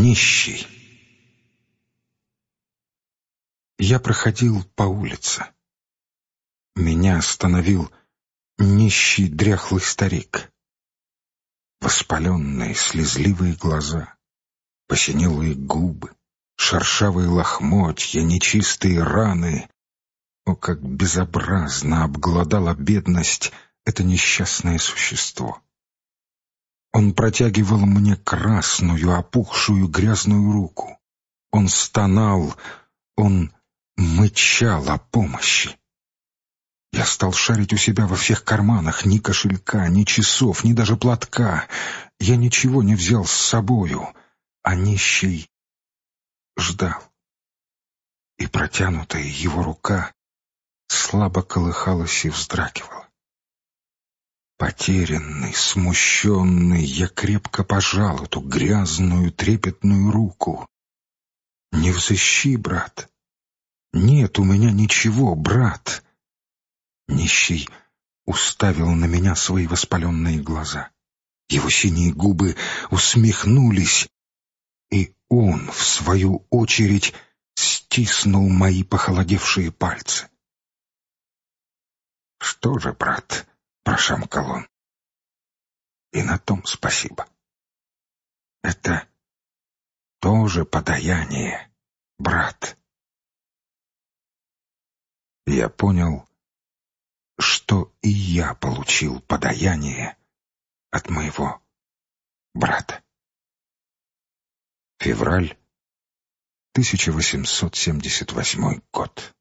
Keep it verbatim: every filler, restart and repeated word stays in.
Нищий. Я проходил по улице. Меня остановил нищий дряхлый старик. Воспаленные слезливые глаза, посинелые губы, шершавые лохмотья, нечистые раны. О, как безобразно обглодала бедность это несчастное существо! Он протягивал мне красную, опухшую, грязную руку. Он стонал, он мычал о помощи. Я стал шарить у себя во всех карманах. Ни кошелька, ни часов, ни даже платка. Я ничего не взял с собою, а нищий ждал. И протянутая его рука слабо колыхалась и вздрагивала. Потерянный, смущенный, я крепко пожал эту грязную, трепетную руку. «Не взыщи, брат! Нет у меня ничего, брат!» Нищий уставил на меня свои воспаленные глаза. Его синие губы усмехнулись, и он, в свою очередь, стиснул мои похолодевшие пальцы. «Что же, брат?» — прошамкал он. «И на том спасибо. Это тоже подаяние, брат». Я понял, что и я получил подаяние от моего брата. Февраль тысяча восемьсот семьдесят восьмой год.